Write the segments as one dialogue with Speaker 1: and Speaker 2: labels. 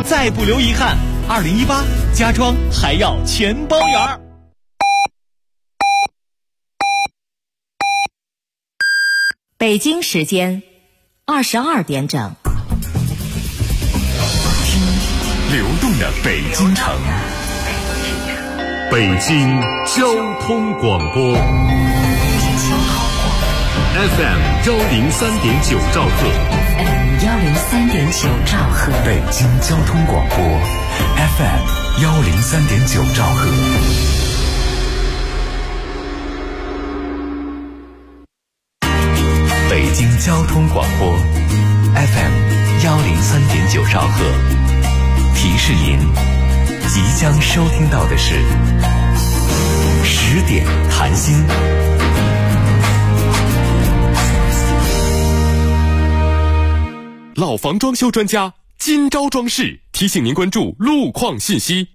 Speaker 1: 再不留遗憾，2018家装还要全包圆。
Speaker 2: 北京时间22点整，
Speaker 3: 听流动的北京城，北京交通广播 FM 103.9兆赫
Speaker 2: 103.9兆赫，
Speaker 3: 北京交通广播 FM 103.9兆赫。北京交通广播 FM 103.9兆赫，提示您即将收听到的是10点谈心。
Speaker 4: 老房装修专家今朝装饰提醒您关注路况信息。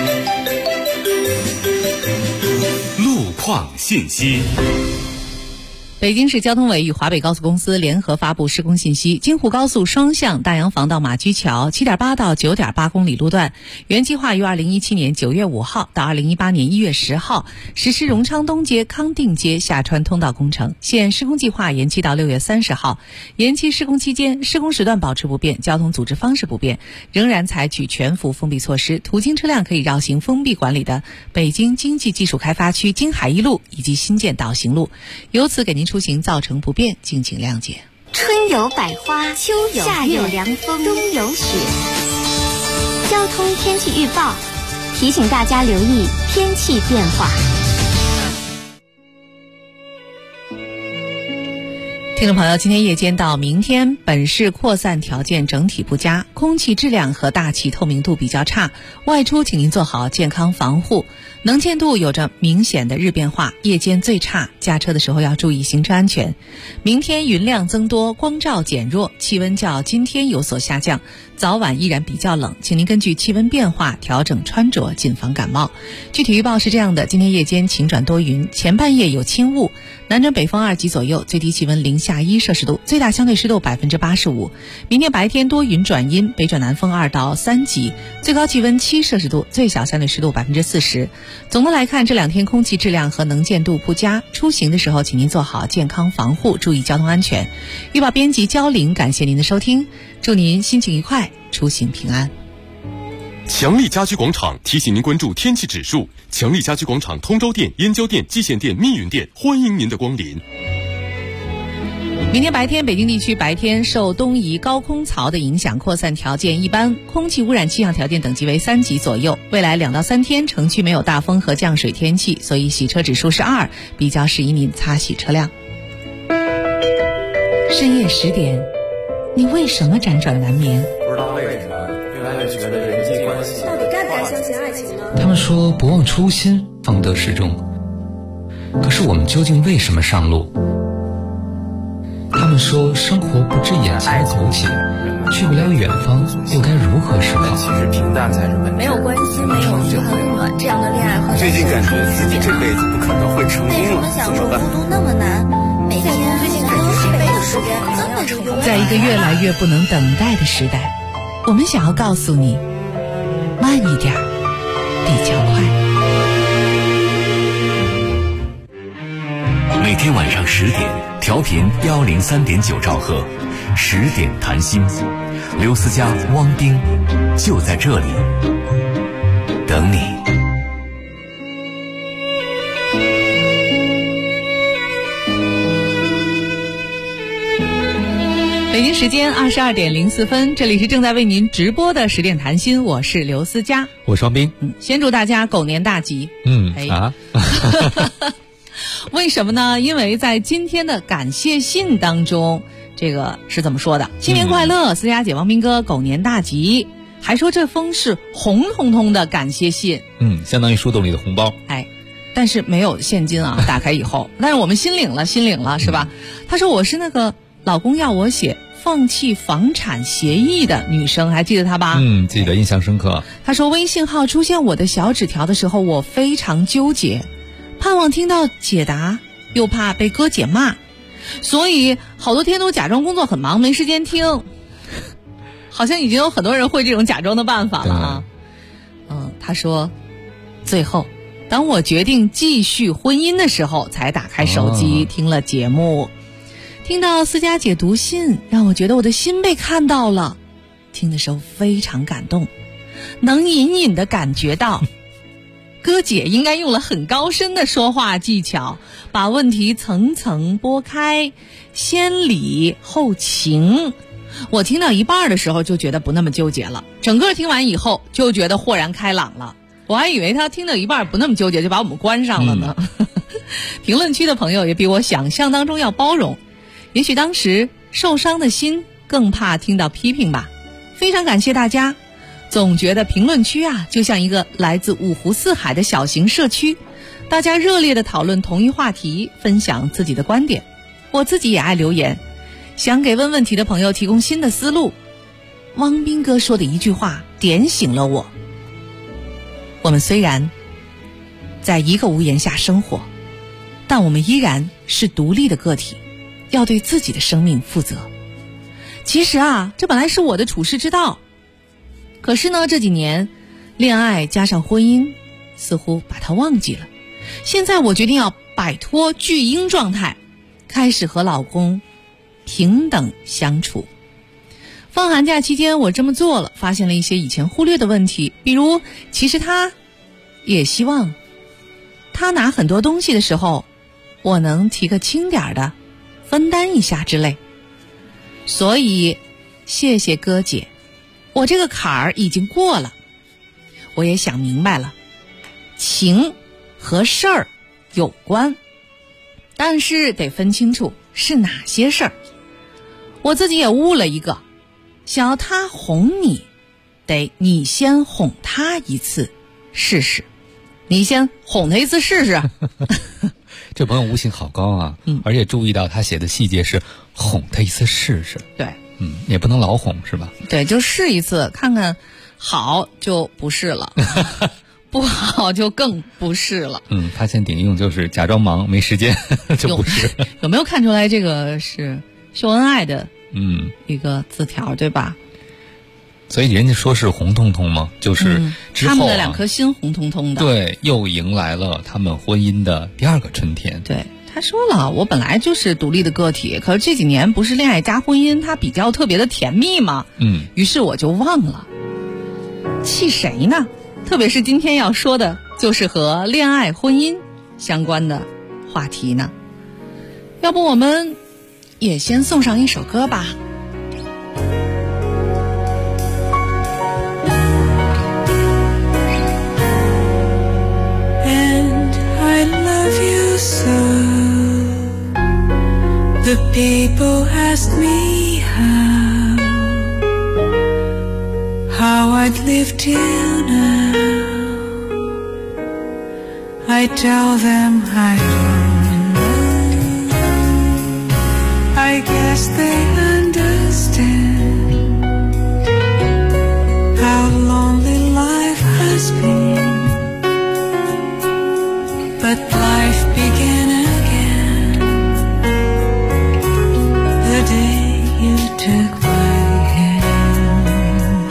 Speaker 4: 路况信息。
Speaker 5: 北京市交通委与华北高速公司联合发布施工信息：京沪高速双向大洋房到马驹桥 7.8 到 9.8 公里路段，原计划于2017年9月5号到2018年1月10号实施荣昌东街、康定街下穿通道工程，现施工计划延期到6月30号。延期施工期间，施工时段保持不变，交通组织方式不变，仍然采取全幅封闭措施，途经车辆可以绕行封闭管理的北京经济技术开发区京海一路以及新建导行路，由此给您出行造成不便，敬请谅解。
Speaker 2: 春有百花，秋有夏有凉风，冬有雪。交通天气预报提醒大家留意天气变化。
Speaker 5: 听众朋友，今天夜间到明天，本市扩散条件整体不佳，空气质量和大气透明度比较差，外出请您做好健康防护。能见度有着明显的日变化，夜间最差，驾车的时候要注意行车安全。明天云量增多，光照减弱，气温较今天有所下降，早晚依然比较冷，请您根据气温变化调整穿着，谨防感冒。具体预报是这样的：今天夜间晴转多云，前半夜有轻雾，南转北风2级左右，最低气温零下1摄氏度，最大相对湿度85%。明天白天多云转阴，北转南风2到3级，最高气温7摄氏度，最小相对湿度40%。总的来看，这2天空气质量和能见度不佳，出行的时候请您做好健康防护，注意交通安全。预报编辑焦玲，感谢您的收听，祝您心情愉快，出行平安。
Speaker 4: 强力家居广场提醒您关注天气指数。强力家居广场通州店、燕郊店、蓟县店、密云店欢迎您的光临。
Speaker 5: 明天白天，北京地区白天受东移高空槽的影响，扩散条件一般，空气污染气象条件等级为3级左右。未来2到3天，城区没有大风和降水天气，所以洗车指数是2，比较适宜您擦洗车辆。深夜10点，你为什么辗转难眠？
Speaker 6: 不知道为什么越来越觉得人际关系
Speaker 7: 到底该不该相信爱情呢？
Speaker 8: 他们说不忘初心，方得始终。可是我们究竟为什么上路？他们说生活不止眼前的苟且，去不了远方，又该如何是好？
Speaker 6: 其实平淡才是本质。
Speaker 7: 没有关系，没有遗憾温暖，这样的恋爱和
Speaker 6: 最近感觉自己这辈子不可能会成功了，
Speaker 7: 享受孤独那么难？每天最近感觉是一辈子时间怎么成功？
Speaker 5: 在一个越来越不能等待的时代，我们想要告诉你，慢一点，比较快。
Speaker 3: 每天晚上10点，调频103.9兆赫，10点谈心，刘思佳、汪冰就在这里等你。
Speaker 5: 北京时间22点04分，这里是正在为您直播的10点谈心，我是刘思佳，
Speaker 9: 我是汪冰。
Speaker 5: 先祝大家狗年大吉。为什么呢？因为在今天的感谢信当中，这个是怎么说的？新年快乐，思佳姐、汪斌哥，狗年大吉。还说这封是红彤彤的感谢信，
Speaker 9: 相当于树洞里的红包。
Speaker 5: 但是没有现金啊，打开以后，但是我们心领了，是吧？他说我是那个老公要我写放弃房产协议的女生，还记得他吧？
Speaker 9: 记得，印象深刻。
Speaker 5: 他说微信号出现我的小纸条的时候，我非常纠结，盼望听到解答，又怕被哥姐骂，所以好多天都假装工作很忙，没时间听。 好像已经有很多人会这种假装的办法了啊。他说，最后当我决定继续婚姻的时候，才打开手机听了节目，听到思佳姐读信，让我觉得我的心被看到了。听的时候非常感动，能隐隐地感觉到哥姐应该用了很高深的说话技巧，把问题层层剥开，先理后情。我听到一半的时候就觉得不那么纠结了，整个听完以后就觉得豁然开朗了。我还以为他听到一半不那么纠结就把我们关上了呢。评论区的朋友也比我想象当中要包容，也许当时受伤的心更怕听到批评吧。非常感谢大家，总觉得评论区啊就像一个来自五湖四海的小型社区，大家热烈地讨论同一话题，分享自己的观点。我自己也爱留言，想给问问题的朋友提供新的思路。汪斌哥说的一句话点醒了我，我们虽然在一个屋檐下生活，但我们依然是独立的个体，要对自己的生命负责。其实啊，这本来是我的处世之道，可是呢，这几年恋爱加上婚姻，似乎把它忘记了。现在我决定要摆脱巨婴状态，开始和老公平等相处。放寒假期间我这么做了，发现了一些以前忽略的问题，比如其实他也希望他拿很多东西的时候，我能提个轻点的分担一下之类。所以谢谢哥姐，我这个坎儿已经过了。我也想明白了，情和事儿有关，但是得分清楚是哪些事儿。我自己也悟了一个，想要他哄你，得你先哄他一次试试。你先哄他一次试试。
Speaker 9: 这朋友悟性好高啊，而且注意到他写的细节是哄他一次试试。
Speaker 5: 对，
Speaker 9: 也不能老哄是吧？
Speaker 5: 对，就试一次，看看好就不是了，不好就更不是了。
Speaker 9: 他现顶用就是假装忙没时间就不是。
Speaker 5: 有没有看出来这个是秀恩爱的一个字条，对吧？
Speaker 9: 所以人家说是红彤彤嘛，就是之后他
Speaker 5: 们的两颗心红彤彤的，
Speaker 9: 对，又迎来了他们婚姻的第二个春天。
Speaker 5: 对，他说了，我本来就是独立的个体，可是这几年不是恋爱加婚姻，它比较特别的甜蜜吗？于是我就忘了。气谁呢？特别是今天要说的就是和恋爱婚姻相关的话题呢。要不我们也先送上一首歌吧。
Speaker 10: The people ask me how I'd live till now. I tell them I don't know. I guess they understand how lonely life has been. But life began again the day you took my hand.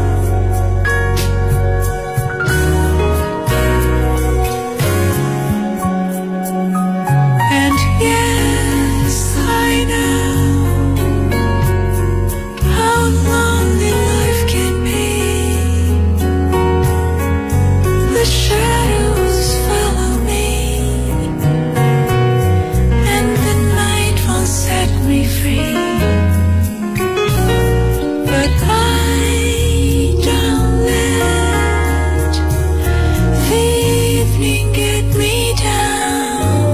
Speaker 10: And yes, I know how lonely life can be. The shadows follow me, and the night won't set me free. But I don't let the evening get me down.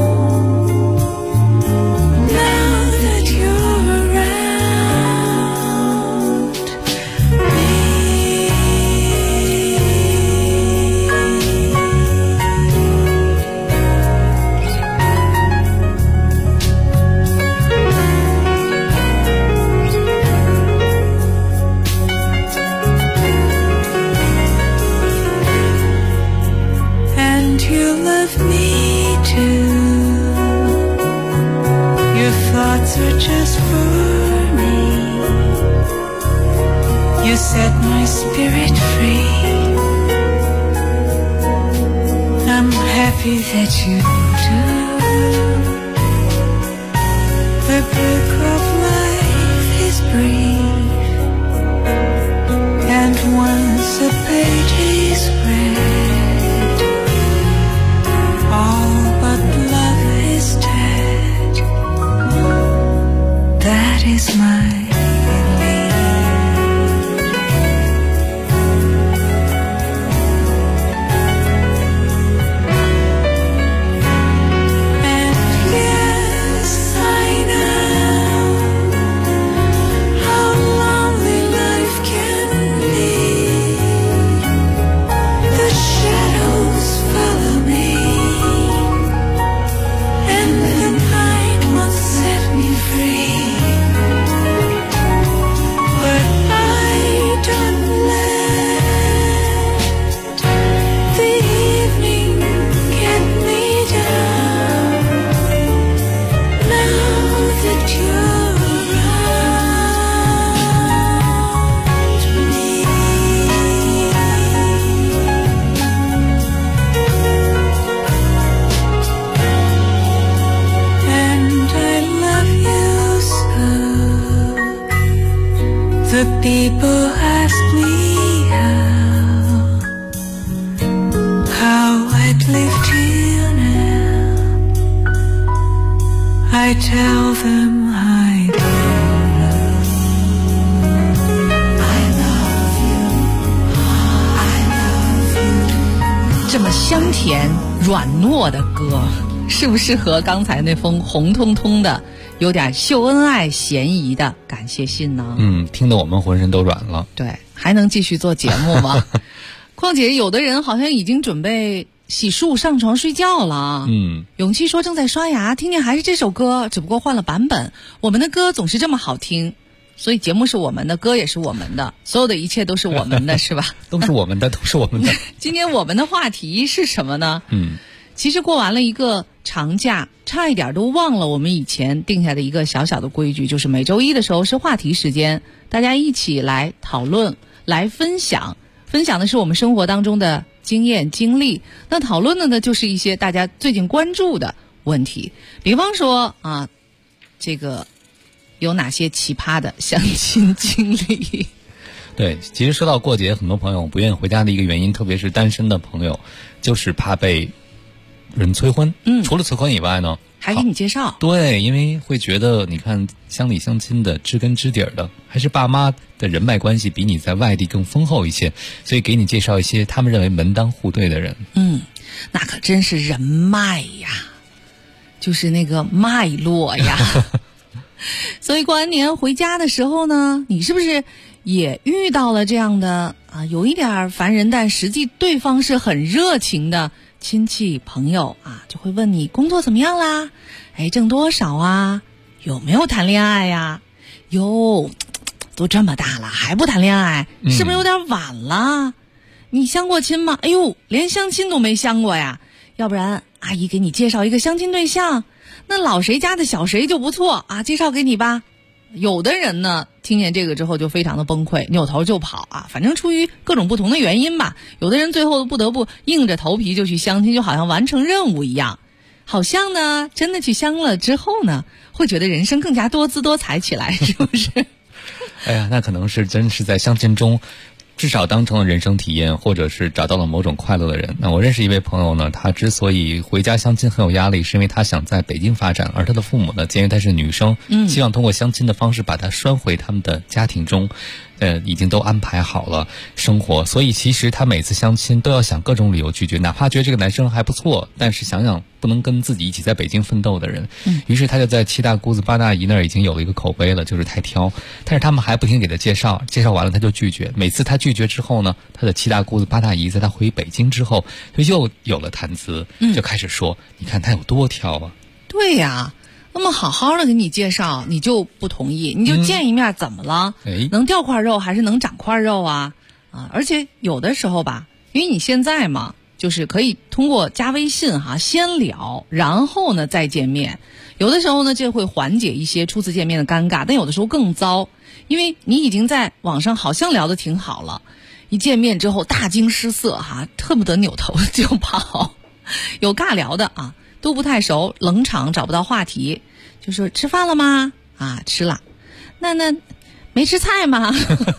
Speaker 10: Now that you're around me. And you love me too. Your thoughts are just for me. set my spirit free. I'm happy that you do. The book of life is brief, and once a page is read, all but love is dead. That is my the people ask me how I'd live till now. I tell them I love you.
Speaker 5: 这么香甜软糯的歌，适不适合刚才那封红彤彤的有点秀恩爱嫌疑的感谢信呢？
Speaker 9: 听得我们浑身都软了。
Speaker 5: 对，还能继续做节目吗？况且有的人好像已经准备洗漱上床睡觉了。勇气说正在刷牙，听见还是这首歌，只不过换了版本。我们的歌总是这么好听，所以节目是我们的，歌也是我们的，所有的一切都是我们的，是吧？
Speaker 9: 都是我们的，都是我们的。
Speaker 5: 今天我们的话题是什么呢？其实过完了一个长假，差一点都忘了我们以前定下的一个小小的规矩，就是每周一的时候是话题时间，大家一起来讨论，来分享的是我们生活当中的经验经历，那讨论的呢就是一些大家最近关注的问题，比方说这个有哪些奇葩的相亲经历。
Speaker 9: 对，其实说到过节，很多朋友不愿意回家的一个原因，特别是单身的朋友，就是怕被人催婚。除了催婚以外呢，
Speaker 5: 还给你介绍。
Speaker 9: 对，因为会觉得你看乡里乡亲的，知根知底的，还是爸妈的人脉关系比你在外地更丰厚一些，所以给你介绍一些他们认为门当户对的人。
Speaker 5: 那可真是人脉呀，就是那个脉络呀。所以过完年回家的时候呢，你是不是也遇到了这样的有一点烦人，但实际对方是很热情的亲戚朋友就会问你工作怎么样啦，挣多少啊，有没有谈恋爱呀？哟，都这么大了还不谈恋爱，是不是有点晚了？你相过亲吗？哎呦，连相亲都没相过呀，要不然阿姨给你介绍一个相亲对象，那老谁家的小谁就不错介绍给你吧。有的人呢听见这个之后就非常的崩溃，扭头就跑反正出于各种不同的原因吧，有的人最后不得不硬着头皮就去相亲，就好像完成任务一样，好像呢真的去相了之后呢会觉得人生更加多姿多彩起来，是不是？
Speaker 9: 哎呀，那可能是真是在相亲中至少当成了人生体验，或者是找到了某种快乐的人。那我认识一位朋友呢，他之所以回家相亲很有压力，是因为他想在北京发展，而他的父母呢鉴于她是女生，希望通过相亲的方式把她拴回他们的家庭中，已经都安排好了生活，所以其实他每次相亲都要想各种理由拒绝，哪怕觉得这个男生还不错，但是想想不能跟自己一起在北京奋斗的人，于是他就在七大姑子八大姨那儿已经有了一个口碑了，就是太挑。但是他们还不停给他介绍完了他就拒绝，每次他拒绝之后呢，他的七大姑子八大姨在他回北京之后就又有了谈资，就开始说你看他有多挑啊。
Speaker 5: 对呀，那么好好的给你介绍你就不同意，你就见一面怎么了？能掉块肉还是能长块肉啊？而且有的时候吧，因为你现在嘛就是可以通过加微信先聊，然后呢再见面。 有的时候呢，这会缓解一些初次见面的尴尬，但有的时候更糟，因为你已经在网上好像聊得挺好了，一见面之后大惊失色恨不得扭头就跑。有尬聊的啊，都不太熟，冷场找不到话题，就说吃饭了吗？吃了。那没吃菜吗？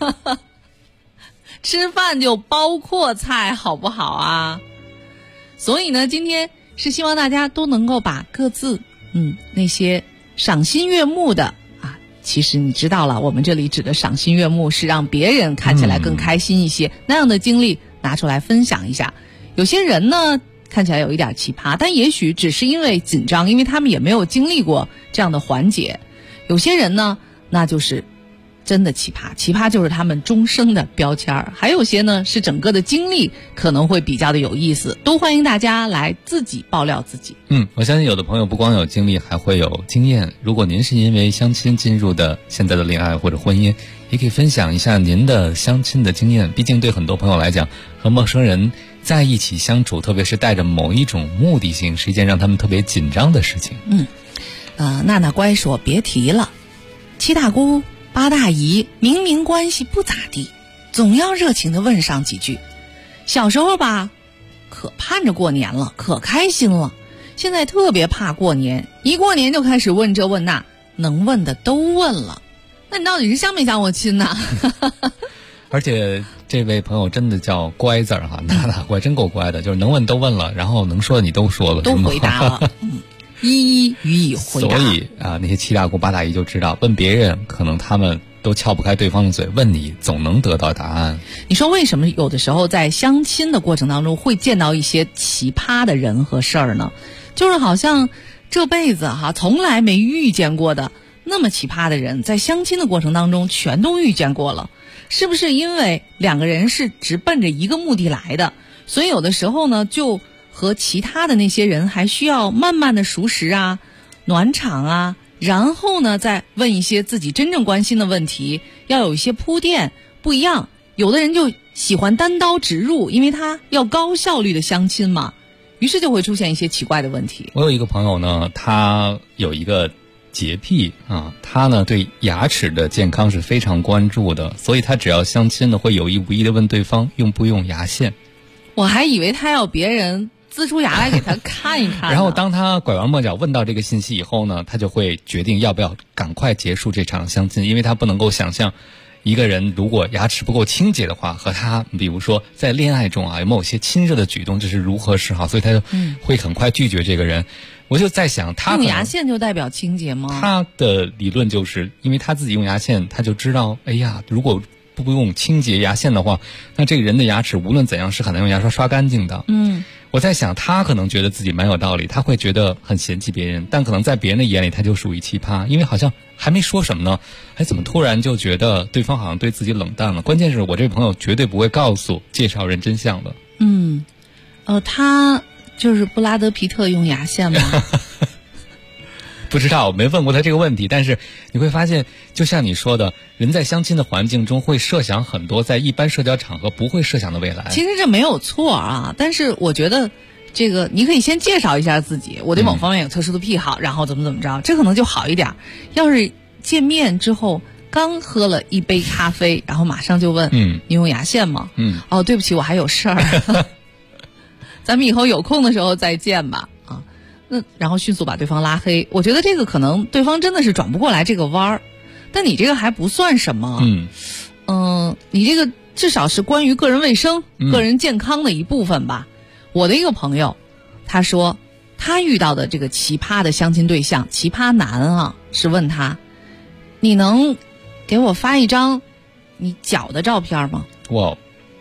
Speaker 5: 吃饭就包括菜好不好啊？所以呢，今天是希望大家都能够把各自那些赏心悦目的其实你知道了，我们这里指的赏心悦目是让别人看起来更开心一些，那样的经历拿出来分享一下。有些人呢看起来有一点奇葩，但也许只是因为紧张，因为他们也没有经历过这样的环节。有些人呢那就是真的奇葩，奇葩就是他们终生的标签。还有些呢是整个的经历可能会比较的有意思，都欢迎大家来自己爆料自己。
Speaker 9: 我相信有的朋友不光有经历，还会有经验。如果您是因为相亲进入的现在的恋爱或者婚姻，也可以分享一下您的相亲的经验。毕竟对很多朋友来讲，和陌生人在一起相处，特别是带着某一种目的性，是一件让他们特别紧张的事情。
Speaker 5: 娜娜乖说别提了，七大姑八大姨明明关系不咋地，总要热情地问上几句。小时候吧，可盼着过年了，可开心了。现在特别怕过年，一过年就开始问这问那，能问的都问了。那你到底是相没相我亲呢？
Speaker 9: 而且这位朋友真的叫乖字儿娜娜乖，真够乖的，就是能问都问了，然后能说的你都说了，
Speaker 5: 都回答了。一一予以回答。
Speaker 9: 所以那些七大姑八大姨就知道，问别人可能他们都撬不开对方的嘴，问你总能得到答案。
Speaker 5: 你说为什么有的时候在相亲的过程当中会见到一些奇葩的人和事儿呢？就是好像这辈子从来没遇见过的那么奇葩的人，在相亲的过程当中全都遇见过了。是不是因为两个人是直奔着一个目的来的，所以有的时候呢就和其他的那些人还需要慢慢的熟识暖场然后呢再问一些自己真正关心的问题，要有一些铺垫。不一样，有的人就喜欢单刀直入，因为他要高效率的相亲嘛，于是就会出现一些奇怪的问题。
Speaker 9: 我有一个朋友呢，他有一个洁癖他呢对牙齿的健康是非常关注的，所以他只要相亲呢会有意无意的问对方用不用牙线。
Speaker 5: 我还以为他要别人呲出牙来给他看一看。
Speaker 9: 然后当他拐弯抹角问到这个信息以后呢，他就会决定要不要赶快结束这场相亲，因为他不能够想象一个人如果牙齿不够清洁的话，和他比如说在恋爱中有某些亲热的举动，这是如何是好，所以他就会很快拒绝这个人。我就在想，他
Speaker 5: 用牙线就代表清洁吗？
Speaker 9: 他的理论就是因为他自己用牙线，他就知道如果不用清洁牙线的话，那这个人的牙齿无论怎样是很难用牙刷刷干净的。我在想他可能觉得自己蛮有道理，他会觉得很嫌弃别人，但可能在别人的眼里他就属于奇葩，因为好像还没说什么呢，怎么突然就觉得对方好像对自己冷淡了。关键是我这位朋友绝对不会告诉介绍人真相的。
Speaker 5: 他就是布拉德皮特用牙线吗？
Speaker 9: 不知道，我没问过他这个问题，但是你会发现就像你说的，人在相亲的环境中会设想很多在一般社交场合不会设想的未来。
Speaker 5: 其实这没有错但是我觉得这个你可以先介绍一下自己，我对某方面有特殊的癖好，然后怎么着，这可能就好一点。要是见面之后刚喝了一杯咖啡，然后马上就问你用牙线吗？对不起，我还有事儿。咱们以后有空的时候再见吧。那然后迅速把对方拉黑，我觉得这个可能对方真的是转不过来这个弯儿，但你这个还不算什么。你这个至少是关于个人卫生、个人健康的一部分吧。我的一个朋友他说他遇到的这个奇葩的相亲对象，奇葩男是问他，你能给我发一张你脚的照片吗？
Speaker 9: 哇，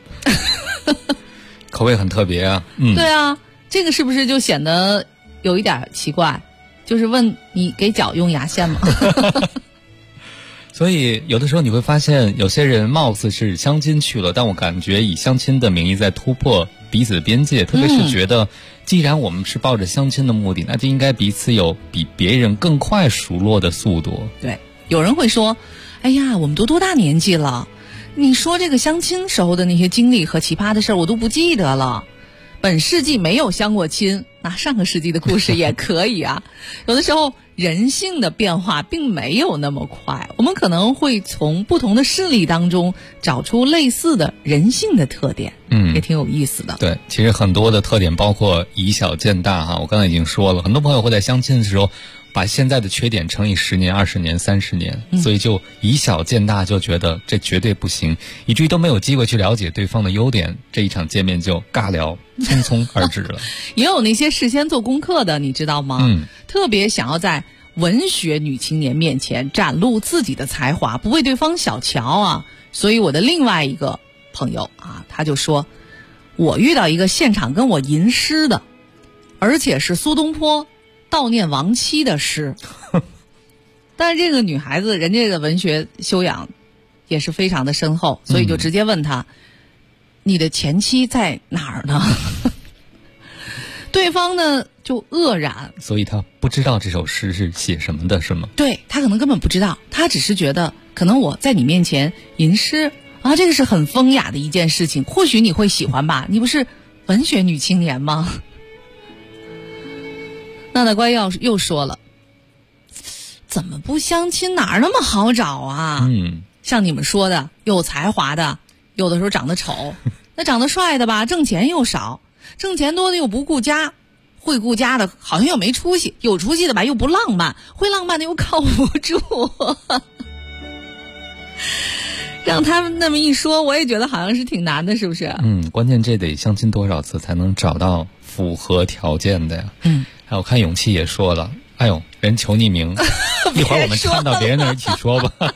Speaker 9: 口味很特别啊。
Speaker 5: 对啊，这个是不是就显得有一点奇怪？就是问你给脚用牙线吗？
Speaker 9: 所以有的时候你会发现有些人貌似是相亲去了，但我感觉以相亲的名义在突破彼此的边界，特别是觉得既然我们是抱着相亲的目的，那就应该彼此有比别人更快熟络的速度。
Speaker 5: 对，有人会说，哎呀，我们都多大年纪了，你说这个相亲时候的那些经历和奇葩的事儿我都不记得了。本世纪没有相过亲，那上个世纪的故事也可以啊。有的时候人性的变化并没有那么快，我们可能会从不同的事例当中找出类似的人性的特点，也挺有意思的。
Speaker 9: 对，其实很多的特点包括以小见大哈，我刚才已经说了，很多朋友会在相亲的时候把现在的缺点乘以10年、20年、30年，所以就以小见大，就觉得这绝对不行，以至于都没有机会去了解对方的优点，这一场见面就尬聊匆匆而至了。
Speaker 5: 也有那些事先做功课的，你知道吗？特别想要在文学女青年面前展露自己的才华，不为对方小瞧啊。所以我的另外一个朋友啊，他就说，我遇到一个现场跟我吟诗的，而且是苏东坡悼念亡妻的诗。但是这个女孩子人家的文学修养也是非常的深厚，所以就直接问他，你的前妻在哪儿呢？对方呢就愕然，
Speaker 9: 所以他不知道这首诗是写什么的，是吗？
Speaker 5: 对，他可能根本不知道，他只是觉得可能我在你面前吟诗啊，这个是很风雅的一件事情，或许你会喜欢吧，你不是文学女青年吗？那官又说了，怎么不相亲，哪儿那么好找啊？像你们说的有才华的，有的时候长得丑，那长得帅的吧，挣钱又少，挣钱多的又不顾家，会顾家的好像又没出息，有出息的吧又不浪漫，会浪漫的又靠不住。让他们那么一说，我也觉得好像是挺难的，是不是？
Speaker 9: 关键这得相亲多少次才能找到符合条件的呀？还有看勇气也说了，哎呦，人求匿名，一会儿我们看到别人那儿一起说吧。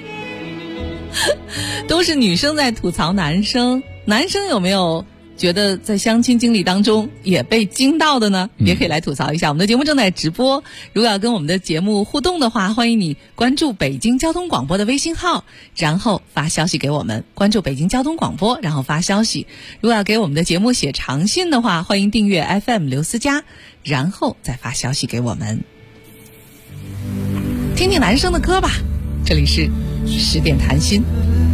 Speaker 5: 都是女生在吐槽男生，男生有没有觉得在相亲经历当中也被惊到的呢？也可以来吐槽一下。我们的节目正在直播，如果要跟我们的节目互动的话，欢迎你关注北京交通广播的微信号，然后发消息给我们，关注北京交通广播，然后发消息。如果要给我们的节目写长信的话，欢迎订阅 FM 刘思佳，然后再发消息给我们。听听男生的歌吧，这里是10点谈心。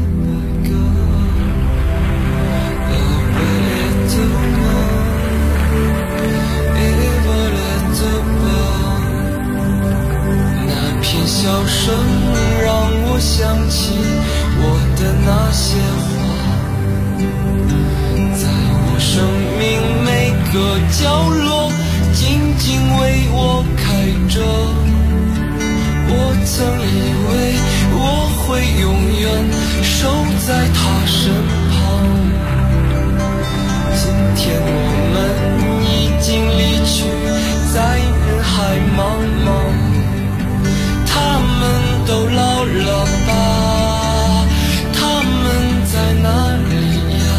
Speaker 10: 笑声让我想起我的那些话，在我生命每个角落静静为我开着。我曾以为我会永远守在他身旁，今天我们已经离去，在人海茫茫。他们都老了吧？他们在哪里呀？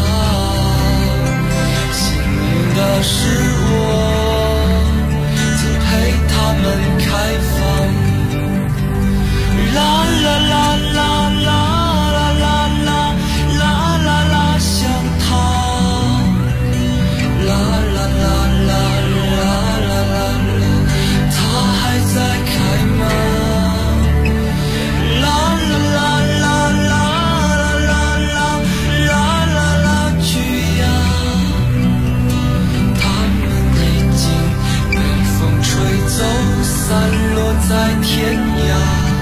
Speaker 10: 幸运的是我曾陪他们开放。啦啦啦啦啦啦啦啦啦啦啦，想他。啦啦啦啦啦啦啦啦，他还在开吗？散落在天涯。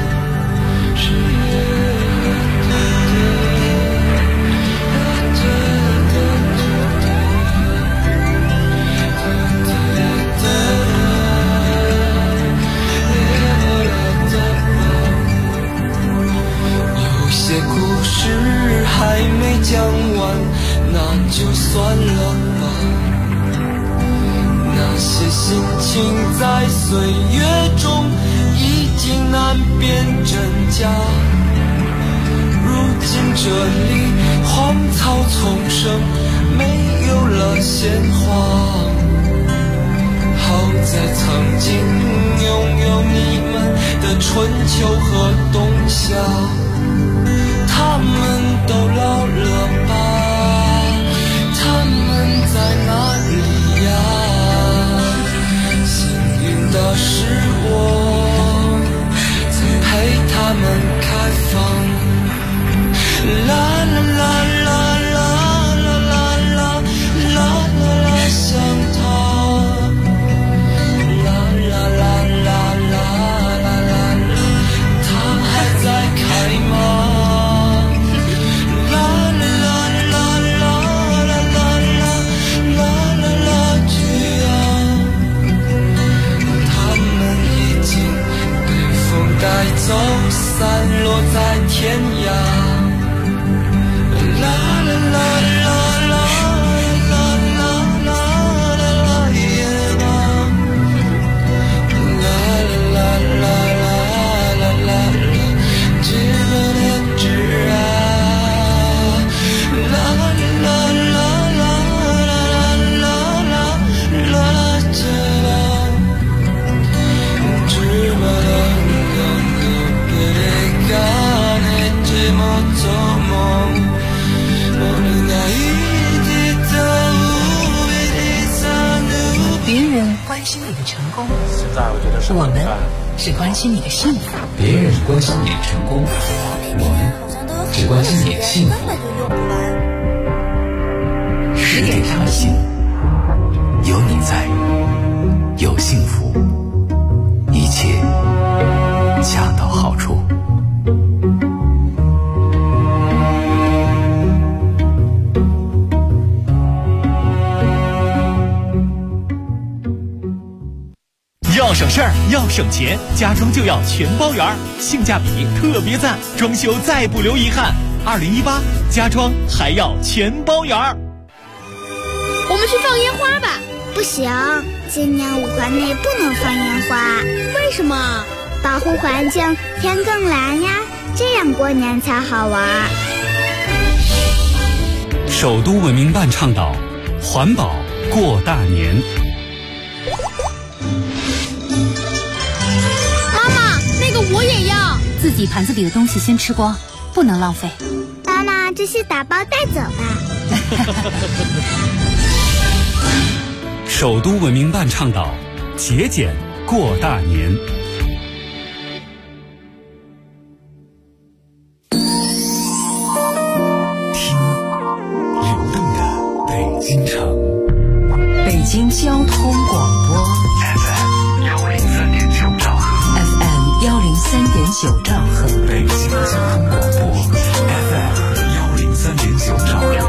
Speaker 10: 有些故事还没讲完，那就算了吧。那些心情在岁月中已经难辨真假，如今这里荒草丛生，没有了鲜花。好在曾经拥有你们的春秋和冬夏，他们都老了吧？他们在哪里呀？的是我曾陪他们开放。啦啦啦啦啦啦啦啦啦啦啦，想他。啦啦啦啦啦
Speaker 5: 关心你的成功，
Speaker 6: 现在我觉得
Speaker 5: 我们只关心你的幸福。
Speaker 8: 别人关心你的成功，我们只关心你的幸福。
Speaker 3: 10点谈心，有你在，有幸福，一切恰到好处。
Speaker 1: 要省事儿，要省钱，家装就要全包圆，性价比特别赞，装修再不留遗憾。2018家装还要全包圆。
Speaker 7: 我们去放烟花吧。不行，今年5环内不能放烟花。为什么？保护环境，天更蓝呀，这样过年才好玩。
Speaker 11: 首都文明办倡导环保过大年。
Speaker 2: 我也要，自己盘子里的东西先吃光，不能浪费。
Speaker 7: 妈妈，这些打包带走吧。
Speaker 11: 首都文明办倡导节俭过大年。
Speaker 3: 听流动的北京城，
Speaker 5: 北京交通广播
Speaker 3: FM 103.9兆赫。
Speaker 5: 103.9兆赫，
Speaker 3: 北京交通广播 FM 103.9兆赫。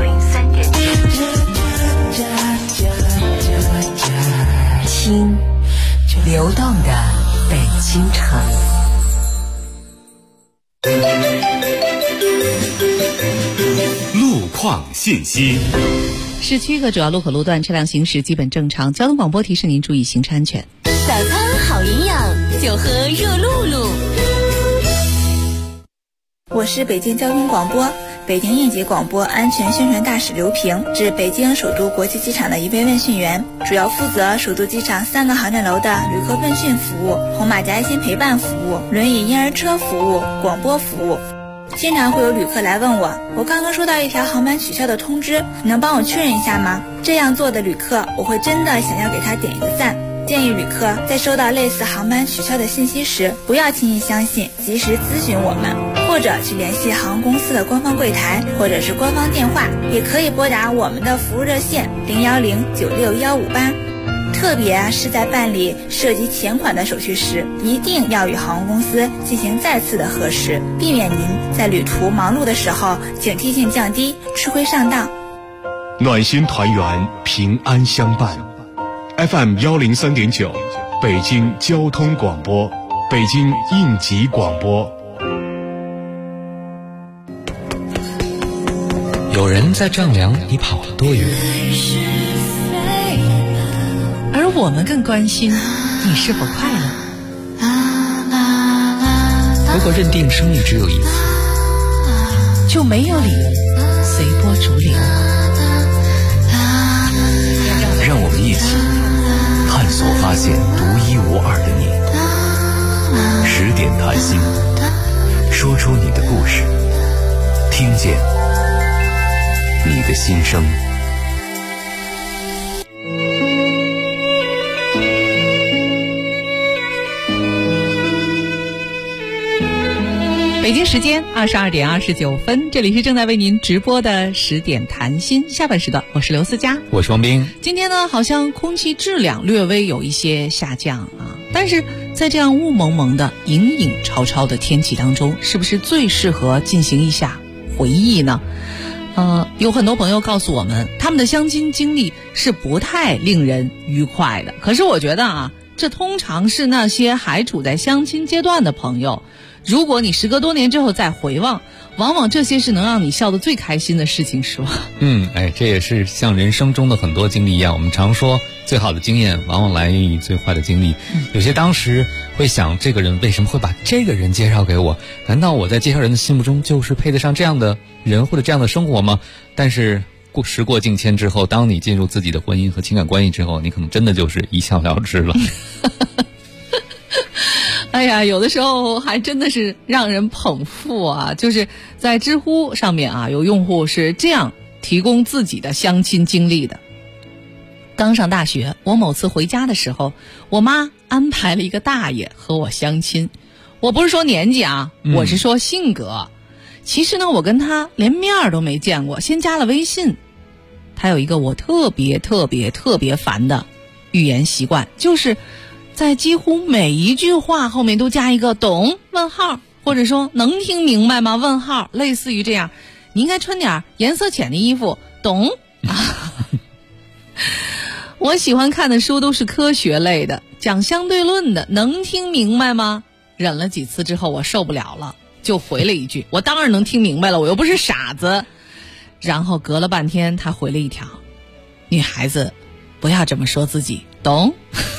Speaker 5: 听流动的北京城。
Speaker 4: 路况信息。
Speaker 5: 市区各主要路口路段车辆行驶基本正常，交通广播提示您注意行车安全。
Speaker 2: 早餐好营养，就喝热露露。
Speaker 12: 我是北京交通广播北京应急广播安全宣传大使刘平，是北京首都国际机场的一位问讯员，主要负责首都机场3个航站楼的旅客问讯服务、红马甲爱心陪伴服务、轮椅婴儿车服务、广播服务。经常会有旅客来问我刚刚收到一条航班取消的通知，你能帮我确认一下吗？这样做的旅客，我会真的想要给他点一个赞。建议旅客在收到类似航班取消的信息时，不要轻易相信，及时咨询我们，或者去联系航空公司的官方柜台或者是官方电话，也可以拨打我们的服务热线010-96158。特别是在办理涉及钱款的手续时，一定要与航空公司进行再次的核实，避免您在旅途忙碌的时候警惕性降低，吃亏上当。
Speaker 13: 暖心团圆，平安相伴。FM 103.9，北京交通广播，北京应急广播。
Speaker 8: 有人在丈量你跑了多远，
Speaker 5: 而我们更关心你是否快乐。
Speaker 8: 如果认定生命只有一次，
Speaker 5: 就没有理由随波逐流。
Speaker 3: 让我们一起探索发现独一无二的你。10点谈心，说出你的故事，听见你的心声。
Speaker 5: 北京时间22点29分，这里是正在为您直播的10点谈心下半时段，我是刘思佳，
Speaker 9: 我是王斌。
Speaker 5: 今天呢，好像空气质量略微有一些下降啊，但是在这样雾蒙蒙的、隐隐潮潮的天气当中，是不是最适合进行一下回忆呢？有很多朋友告诉我们，他们的相亲经历是不太令人愉快的。可是我觉得啊，这通常是那些还处在相亲阶段的朋友。如果你时隔多年之后再回望，往往这些是能让你笑得最开心的事情，是吧？
Speaker 9: 这也是像人生中的很多经历一样，我们常说最好的经验往往来源于最坏的经历。有些当时会想，这个人为什么会把这个人介绍给我？难道我在介绍人的心目中就是配得上这样的人或者这样的生活吗？但是时过境迁之后，当你进入自己的婚姻和情感关系之后，你可能真的就是一笑了之了。
Speaker 5: 哎呀，有的时候还真的是让人捧腹啊！就是在知乎上面啊，有用户是这样提供自己的相亲经历的。 刚上大学，我某次回家的时候，我妈安排了一个大爷和我相亲。我不是说年纪啊，我是说性格。其实呢，我跟他连面都没见过，先加了微信。他有一个我特别烦的语言习惯，就是在几乎每一句话后面都加一个懂问号，或者说能听明白吗问号，类似于这样。你应该穿点颜色浅的衣服，懂我喜欢看的书都是科学类的，讲相对论的，能听明白吗？忍了几次之后我受不了了，就回了一句我当然能听明白了，我又不是傻子。然后隔了半天他回了一条，女孩子不要这么说自己，懂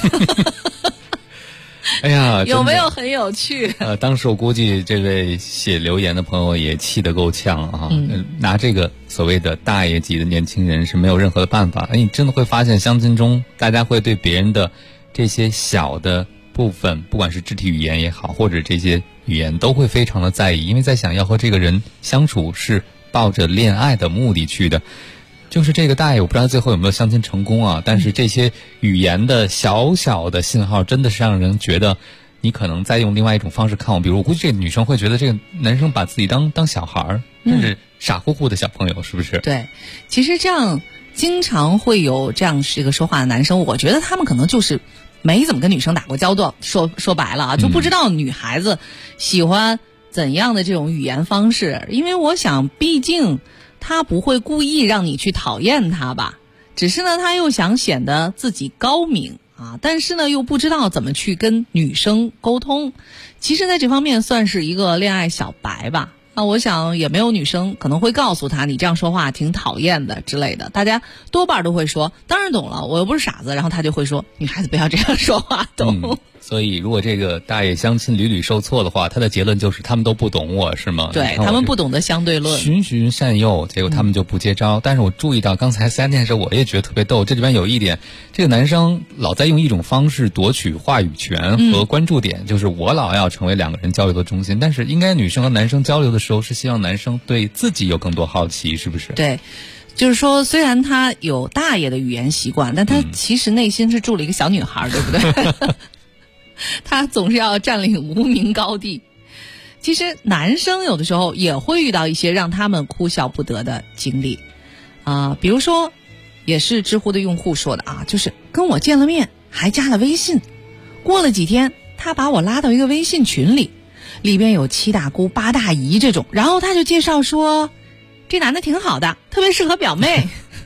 Speaker 9: 哎呀，
Speaker 5: 有没有很有趣？
Speaker 9: 当时我估计这位写留言的朋友也气得够呛啊！拿这个所谓的大爷级的年轻人是没有任何的办法。你真的会发现，相亲中大家会对别人的这些小的部分，不管是肢体语言也好，或者这些语言，都会非常的在意，因为在想要和这个人相处是抱着恋爱的目的去的。就是这个大爷，我不知道最后有没有相亲成功啊，但是这些语言的小小的信号真的是让人觉得你可能在用另外一种方式看我。比如我估计这个女生会觉得这个男生把自己当小孩儿，甚至傻乎乎的小朋友，是不是？
Speaker 5: 对，其实这样经常会有这样这个说话的男生，我觉得他们可能就是没怎么跟女生打过交道，说白了啊，就不知道女孩子喜欢怎样的这种语言方式。因为我想毕竟他不会故意让你去讨厌他吧，只是呢他又想显得自己高明啊，但是呢又不知道怎么去跟女生沟通。其实在这方面算是一个恋爱小白吧。那我想也没有女生可能会告诉他你这样说话挺讨厌的之类的，大家多半都会说当然懂了，我又不是傻子，然后他就会说女孩子不要这样说话，懂。
Speaker 9: 所以如果这个大爷相亲屡受挫的话，他的结论就是他们都不懂我，是吗？
Speaker 5: 对，他们不懂得相对论，
Speaker 9: 循循善诱，结果他们就不接招。但是我注意到刚才3件事，我也觉得特别逗。这里边有一点，这个男生老在用一种方式夺取话语权和关注点，就是我老要成为两个人交流的中心，但是应该女生和男生交流的时候是希望男生对自己有更多好奇，是不是？
Speaker 5: 对，就是说虽然他有大爷的语言习惯，但他其实内心是住了一个小女孩，对不对？他总是要占领无名高地。其实男生有的时候也会遇到一些让他们哭笑不得的经历比如说也是知乎的用户说的就是跟我见了面还加了微信，过了几天他把我拉到一个微信群里，里边有7大姑8大姨这种，然后他就介绍说这男的挺好的，特别适合表妹。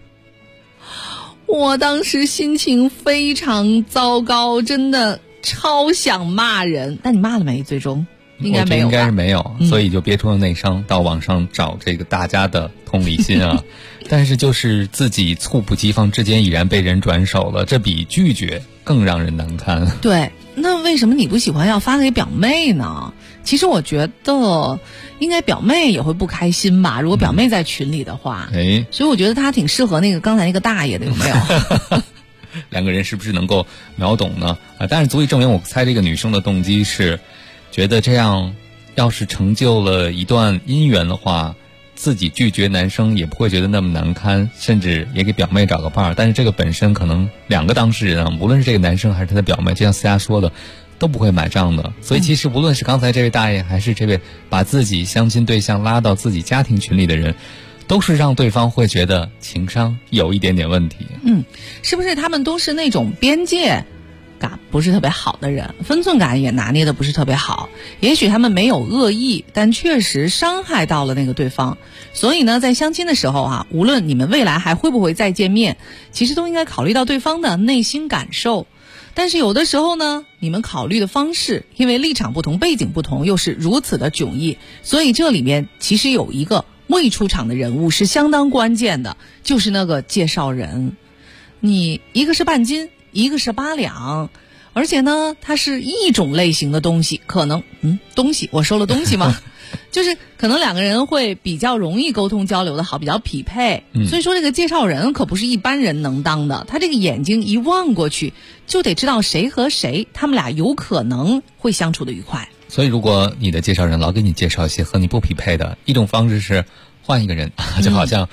Speaker 5: 我当时心情非常糟糕，真的超想骂人。但你骂了没？最终应该没有吧？
Speaker 9: 应该是没有，所以就憋出了内伤，到网上找这个大家的同理心啊。但是就是自己猝不及防之间已然被人转手了，这比拒绝更让人难堪。
Speaker 5: 对，那为什么你不喜欢要发给表妹呢？其实我觉得应该表妹也会不开心吧，如果表妹在群里的话。所以我觉得他挺适合那个刚才那个大爷的，有没有？
Speaker 9: 两个人是不是能够秒懂呢？但是足以证明我猜这个女生的动机是觉得这样要是成就了一段姻缘的话，自己拒绝男生也不会觉得那么难堪，甚至也给表妹找个伴儿。但是这个本身可能两个当事人无论是这个男生还是他的表妹，就像思佳说的，都不会买账的。所以其实无论是刚才这位大爷还是这位把自己相亲对象拉到自己家庭群里的人，都是让对方会觉得情商有一点点问题。
Speaker 5: 是不是他们都是那种边界感不是特别好的人，分寸感也拿捏的不是特别好？也许他们没有恶意，但确实伤害到了那个对方。所以呢，在相亲的时候无论你们未来还会不会再见面，其实都应该考虑到对方的内心感受。但是有的时候呢，你们考虑的方式因为立场不同背景不同又是如此的迥异，所以这里面其实有一个未出场的人物是相当关键的，就是那个介绍人。你一个是半斤，一个是8两，而且呢它是一种类型的东西，可能东西，我说了东西吗？就是可能两个人会比较容易沟通交流的好，比较匹配。所以说这个介绍人可不是一般人能当的，他这个眼睛一望过去就得知道谁和谁他们俩有可能会相处的愉快。
Speaker 9: 所以如果你的介绍人老给你介绍一些和你不匹配的，一种方式是换一个人，就好像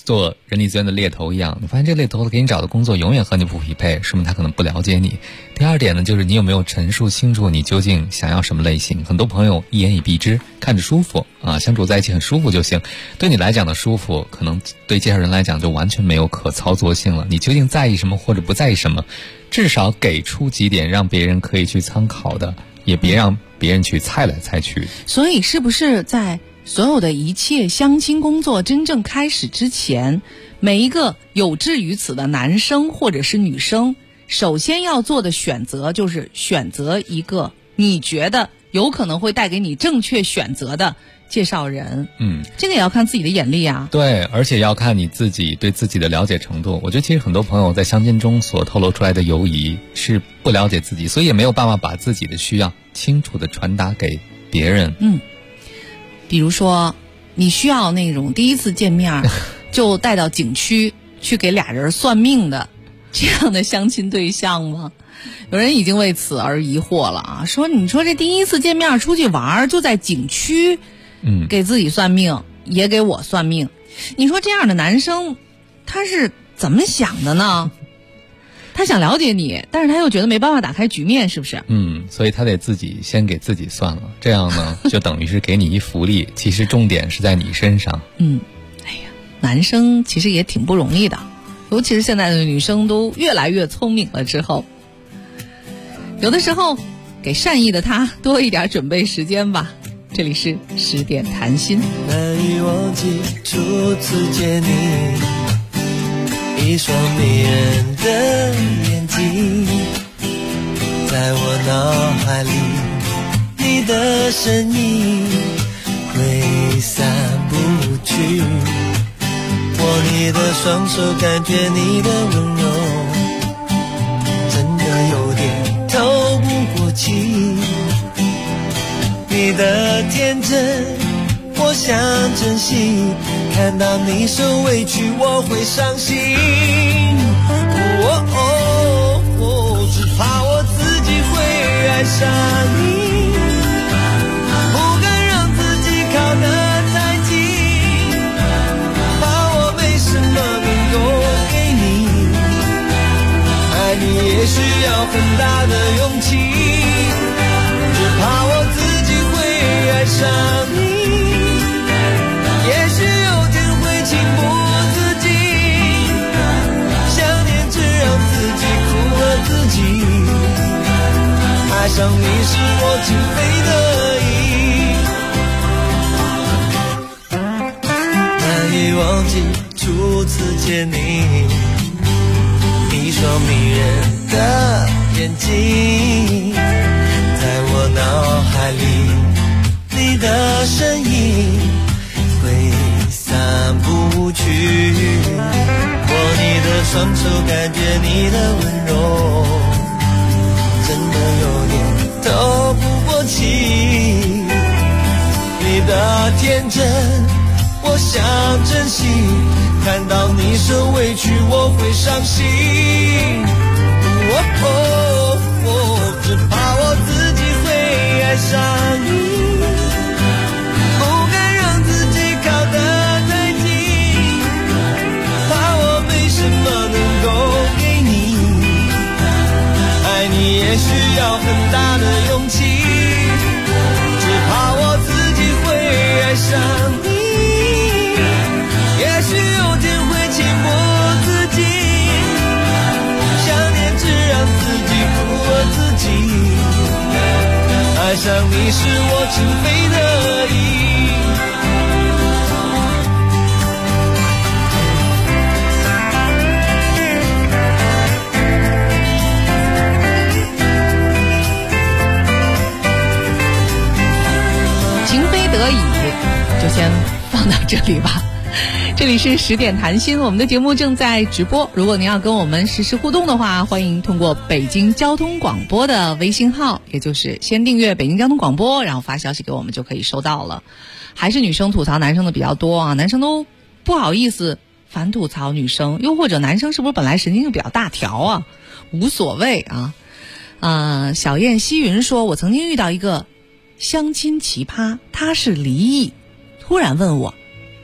Speaker 9: 做人力资源的猎头一样，你发现这个猎头给你找的工作永远和你不匹配，说明他可能不了解你。第二点呢，就是你有没有陈述清楚你究竟想要什么类型。很多朋友一言以蔽之，看着舒服啊，相处在一起很舒服就行。对你来讲的舒服，可能对介绍人来讲就完全没有可操作性了。你究竟在意什么或者不在意什么，至少给出几点让别人可以去参考的，也别让别人去猜来猜去。
Speaker 5: 所以是不是在所有的一切相亲工作真正开始之前，每一个有志于此的男生或者是女生，首先要做的选择就是选择一个你觉得有可能会带给你正确选择的介绍人。这个也要看自己的眼力啊。
Speaker 9: 对，而且要看你自己对自己的了解程度。我觉得其实很多朋友在相亲中所透露出来的犹疑是不了解自己，所以也没有办法把自己的需要清楚地传达给别人。
Speaker 5: 比如说你需要那种第一次见面就带到景区去给俩人算命的这样的相亲对象吗？有人已经为此而疑惑了啊，说你说这第一次见面出去玩就在景区给自己算命，也给我算命，你说这样的男生他是怎么想的呢？他想了解你，但是他又觉得没办法打开局面，是不是？
Speaker 9: 所以他得自己先给自己算了，这样呢就等于是给你一福利，其实重点是在你身上。
Speaker 5: 哎呀，男生其实也挺不容易的，尤其是现在的女生都越来越聪明了之后，有的时候给善意的他多一点准备时间吧。这里是10点谈心。
Speaker 10: 难以忘记初次见你，一双迷人的眼睛，在我脑海里，你的身影挥散不去。握你的双手，感觉你的温柔，真的有点透不过气。你的天真，我想珍惜，看到你受委屈，我会伤心。只怕我自己会爱上你，不敢让自己靠得太近，怕我没什么能够给你，爱你也需要很大的勇气，只怕我自己会爱上你，也许有天会情不自禁，想念只让自己苦了自己，爱上你是我情非得已。难以忘记初次见你，一双迷人的眼睛，在我脑海里，你的身影挥散不去。握你的双手，感觉你的温柔，真的有点透不过气。你的天真，我想珍惜，看到你受委屈，我会伤心。只怕我自己会爱上你，不敢让自己靠得太近，怕我没什么能够给你，爱你也需要很大的勇气，只怕我自己会爱上你，也许有天会情不自禁，想念只让自己苦了自己，爱上你是我情非得已。
Speaker 5: 情非得已就先放到这里吧。这里是10点谈心，我们的节目正在直播，如果您要跟我们实时互动的话，欢迎通过北京交通广播的微信号，也就是先订阅北京交通广播，然后发消息给我们就可以收到了。还是女生吐槽男生的比较多啊，男生都不好意思反吐槽女生，又或者男生是不是本来神经就比较大条啊，无所谓啊。小燕西云说，我曾经遇到一个相亲奇葩，他是离异，突然问我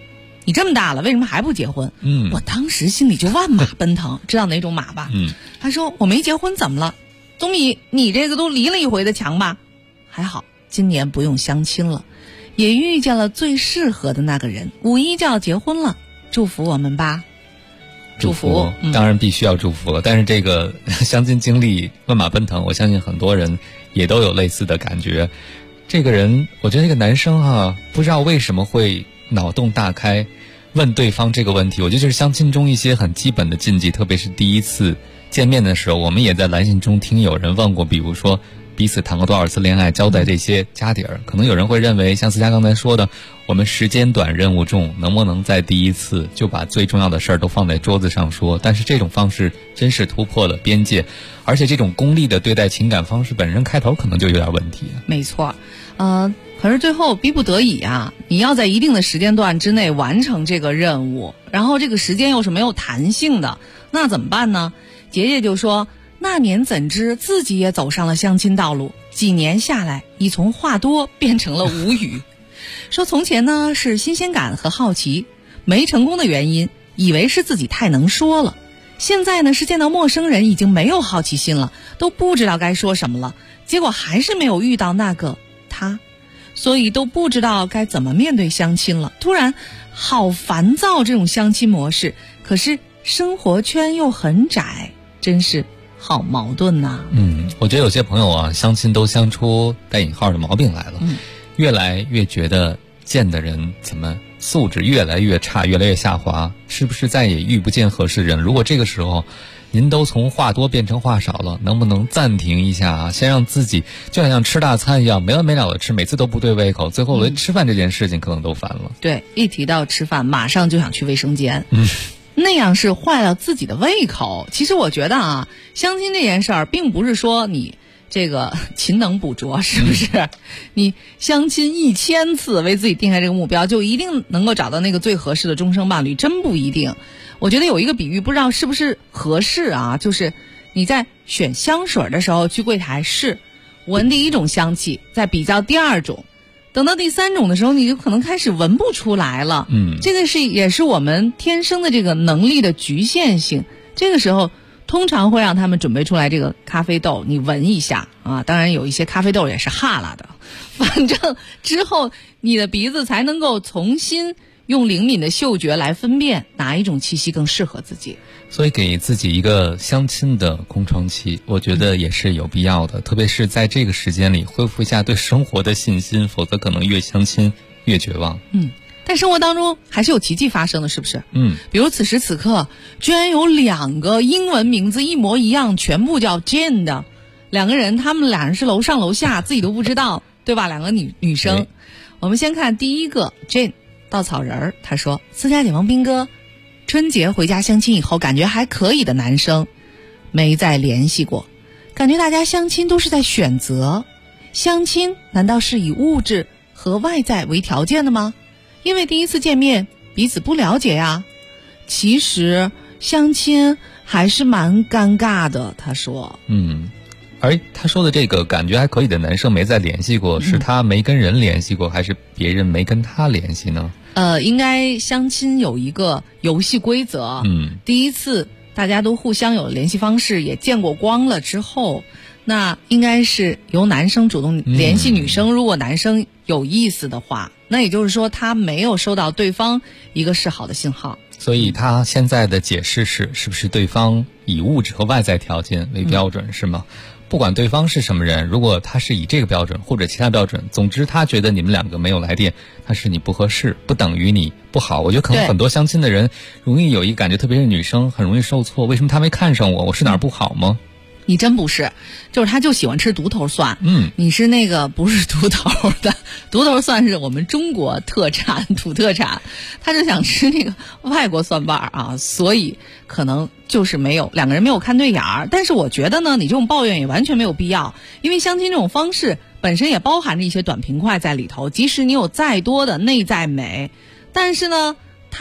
Speaker 5: 你这么大了为什么还不结婚？我当时心里就万马奔腾，知道哪种马吧？他说我没结婚怎么了？总比你这个都离了一回的强吧？还好今年不用相亲了，也遇见了最适合的那个人，5·1就要结婚了，祝福我们吧。祝福，
Speaker 9: 当然必须要祝福了。但是这个相亲经历万马奔腾，我相信很多人也都有类似的感觉。这个人，我觉得这个男生不知道为什么会脑洞大开，问对方这个问题。我觉得这是相亲中一些很基本的禁忌，特别是第一次见面的时候，我们也在来信中听有人问过，比如说彼此谈过多少次恋爱，交代这些家底儿。可能有人会认为像思佳刚才说的，我们时间短任务重，能不能在第一次就把最重要的事儿都放在桌子上说？但是这种方式真是突破了边界，而且这种功利的对待情感方式本身开头可能就有点问题。
Speaker 5: 没错，可是最后逼不得已你要在一定的时间段之内完成这个任务，然后这个时间又是没有弹性的，那怎么办呢？杰杰就说，那年怎知自己也走上了相亲道路，几年下来已从话多变成了无语。说从前呢是新鲜感和好奇，没成功的原因以为是自己太能说了，现在呢是见到陌生人已经没有好奇心了，都不知道该说什么了，结果还是没有遇到那个他，所以都不知道该怎么面对相亲了。突然好烦躁这种相亲模式，可是生活圈又很窄，真是好矛盾呐。
Speaker 9: 我觉得有些朋友相亲都相出带引号的毛病来了，越来越觉得见的人怎么素质越来越差，越来越下滑，是不是再也遇不见合适的人？如果这个时候您都从话多变成话少了，能不能暂停一下先让自己就像吃大餐一样没完没了的吃，每次都不对胃口，最后连吃饭这件事情可能都烦了。
Speaker 5: 对，一提到吃饭马上就想去卫生间，那样是坏了自己的胃口。其实我觉得相亲这件事儿并不是说你这个勤能补拙，是不是？你相亲1000次为自己定下这个目标，就一定能够找到那个最合适的终生伴侣，真不一定。我觉得有一个比喻不知道是不是合适就是你在选香水的时候去柜台试闻第一种香气，再比较第二种，等到第3种的时候你就可能开始闻不出来了。这个也是我们天生的这个能力的局限性。这个时候通常会让他们准备出来这个咖啡豆，你闻一下当然有一些咖啡豆也是哈喇的，反正之后你的鼻子才能够重新用灵敏的嗅觉来分辨哪一种气息更适合自己。
Speaker 9: 所以给自己一个相亲的空窗期，我觉得也是有必要的，特别是在这个时间里恢复一下对生活的信心，否则可能越相亲越绝望。
Speaker 5: 但生活当中还是有奇迹发生的，是不是？比如此时此刻居然有2个英文名字一模一样，全部叫 Jane 的2个人，他们俩人是楼上楼下自己都不知道，对吧？2个女生。我们先看第一个 Jane 稻草人，他说，思佳姐、王斌哥，春节回家相亲以后感觉还可以的男生没再联系过，感觉大家相亲都是在选择，相亲难道是以物质和外在为条件的吗？因为第一次见面彼此不了解呀。其实相亲还是蛮尴尬的，他说。
Speaker 9: 而他说的这个感觉还可以的男生没再联系过，是他没跟人联系过，还是别人没跟他联系呢？
Speaker 5: 应该相亲有一个游戏规则，第一次大家都互相有联系方式，也见过光了之后，那应该是由男生主动联系女生，如果男生有意思的话，那也就是说他没有收到对方一个示好的信号。
Speaker 9: 所以他现在的解释是不是对方以物质和外在条件为标准，是吗？不管对方是什么人，如果他是以这个标准或者其他标准，总之他觉得你们2个没有来电，他是你不合适，不等于你不好。我觉得可能很多相亲的人容易有一个感觉，特别是女生很容易受挫，为什么他没看上我？我是哪儿不好吗？
Speaker 5: 你真不是，就是他就喜欢吃独头蒜。你是那个不是独头的，独头蒜是我们中国特产，土特产，他就想吃那个外国蒜瓣所以可能就是2个人没有看对眼儿。但是我觉得呢，你这种抱怨也完全没有必要，因为相亲这种方式本身也包含着一些短平快在里头，即使你有再多的内在美，但是呢，它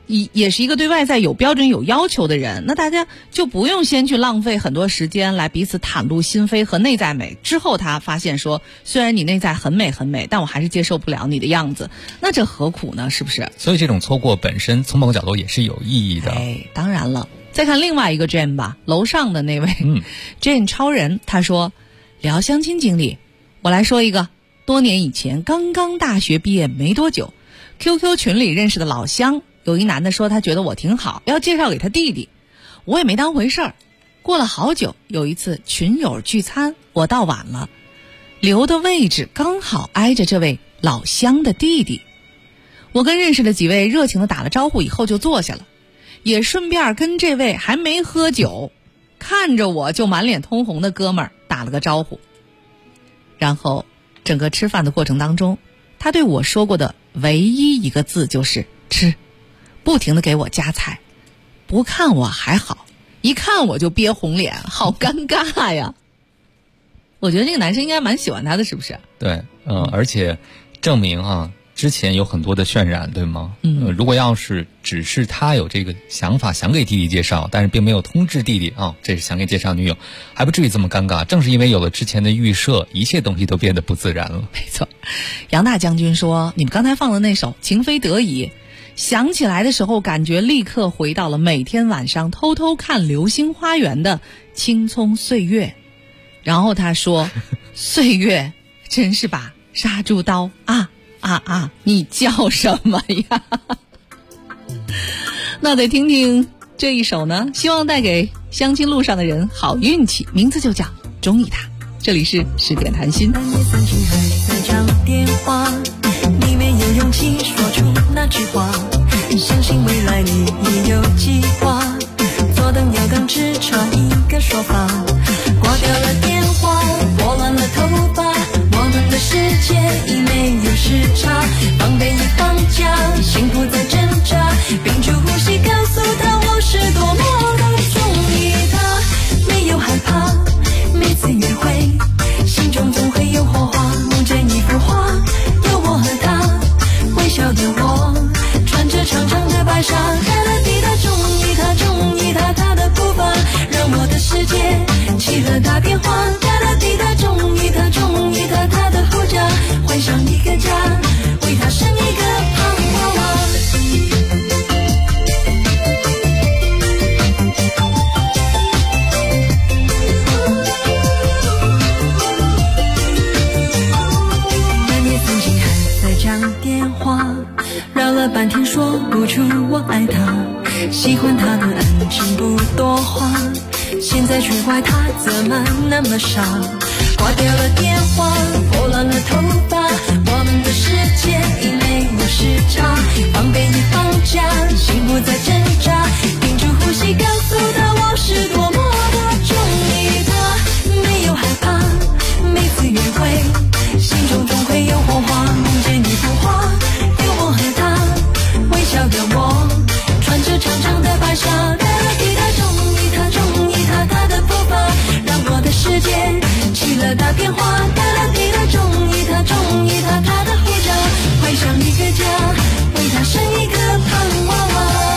Speaker 5: 也是一个对外在有标准有要求的人，那大家就不用先去浪费很多时间来彼此袒露心扉和内在美。之后他发现说，虽然你内在很美很美，但我还是接受不了你的样子，那这何苦呢？是不是？
Speaker 9: 所以这种错过本身从某个角度也是有意义的。
Speaker 5: 当然了。再看另外一个 Jane 吧，楼上的那位Jane 超人，他说聊相亲经历，我来说一个。多年以前刚刚大学毕业没多久， QQ 群里认识的老乡，有一男的说他觉得我挺好，要介绍给他弟弟，我也没当回事儿。过了好久，有一次群友聚餐，我到晚了，留的位置刚好挨着这位老乡的弟弟。我跟认识的几位热情的打了招呼以后就坐下了，也顺便跟这位还没喝酒看着我就满脸通红的哥们儿打了个招呼。然后整个吃饭的过程当中，他对我说过的唯一一个字就是吃，不停地给我夹菜，不看我还好，一看我就憋红脸，好尴尬呀。我觉得这个男生应该蛮喜欢他的，是不是？
Speaker 9: 对，而且证明啊，之前有很多的渲染，对吗？如果要是只是他有这个想法想给弟弟介绍，但是并没有通知弟弟这是想给介绍女友，还不至于这么尴尬。正是因为有了之前的预设，一切东西都变得不自然了。
Speaker 5: 没错。杨大将军说，你们刚才放的那首《情非得已》，想起来的时候感觉立刻回到了每天晚上偷偷看流星花园的青葱岁月。然后他说岁月真是把杀猪刀你叫什么呀？那得听听这一首呢，希望带给相亲路上的人好运气，名字就叫中意他。这里是十点谈心。
Speaker 14: 半夜3更还在讲电话，你没有勇气说出那句话，相信未来你也有计划，左等右等只差一个说法，挂掉了电话，拨乱了头发，我们的世界已没有时差，防备已放假，幸福在挣扎，屏住呼吸告诉他我是多么的中意他，没有害怕，每次约会心中总会有火花，梦见一幅画，有我和他，微笑的我穿着长长的白纱，哒哒滴答中意他，中意他，他的步伐让我的世界起了大变化，哒哒滴答中意他，中意他，他的护甲换上一个家，为他生一个胖娃娃。半夜3更还在讲电话，绕了半天说不出我爱他，喜欢他的安静不多话，现在却怪他怎么那么傻，挂掉了电话，拨乱了头发，我们的世界已没有时差，防备已放假，幸福在挣扎，屏住呼吸告诉他我是多么的中意他，没有害怕，每次约会心中总会有火花，梦见一幅画，有我和他，微笑的我穿着长长的白纱，哒哒滴答中意他，中意他，他的步伐让我的世界起了大变化，哒哒滴答中意他，中意他，他的护照换上一个家，为他生一个胖娃娃。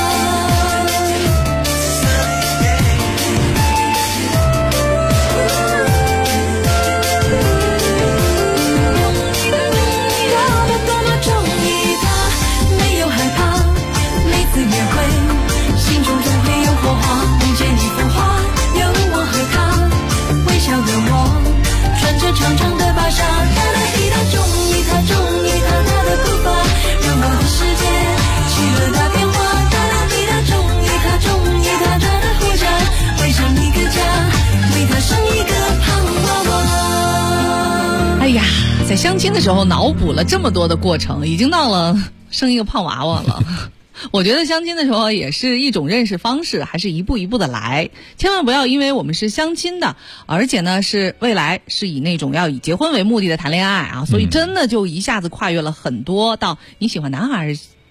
Speaker 14: 长长的白纱，哒哒滴答中意他，中意他，他的步伐让我的世界起了大变化，哒哒滴答中意他，中意他，他的护甲换上一个家，为他生一个胖娃娃。
Speaker 5: 哎呀，在相亲的时候脑补了这么多的过程，已经到了生一个胖娃娃了。我觉得相亲的时候也是一种认识方式，还是一步一步的来，千万不要因为我们是相亲的，而且呢是未来是以那种要以结婚为目的的谈恋爱啊，所以真的就一下子跨越了很多，到你喜欢男孩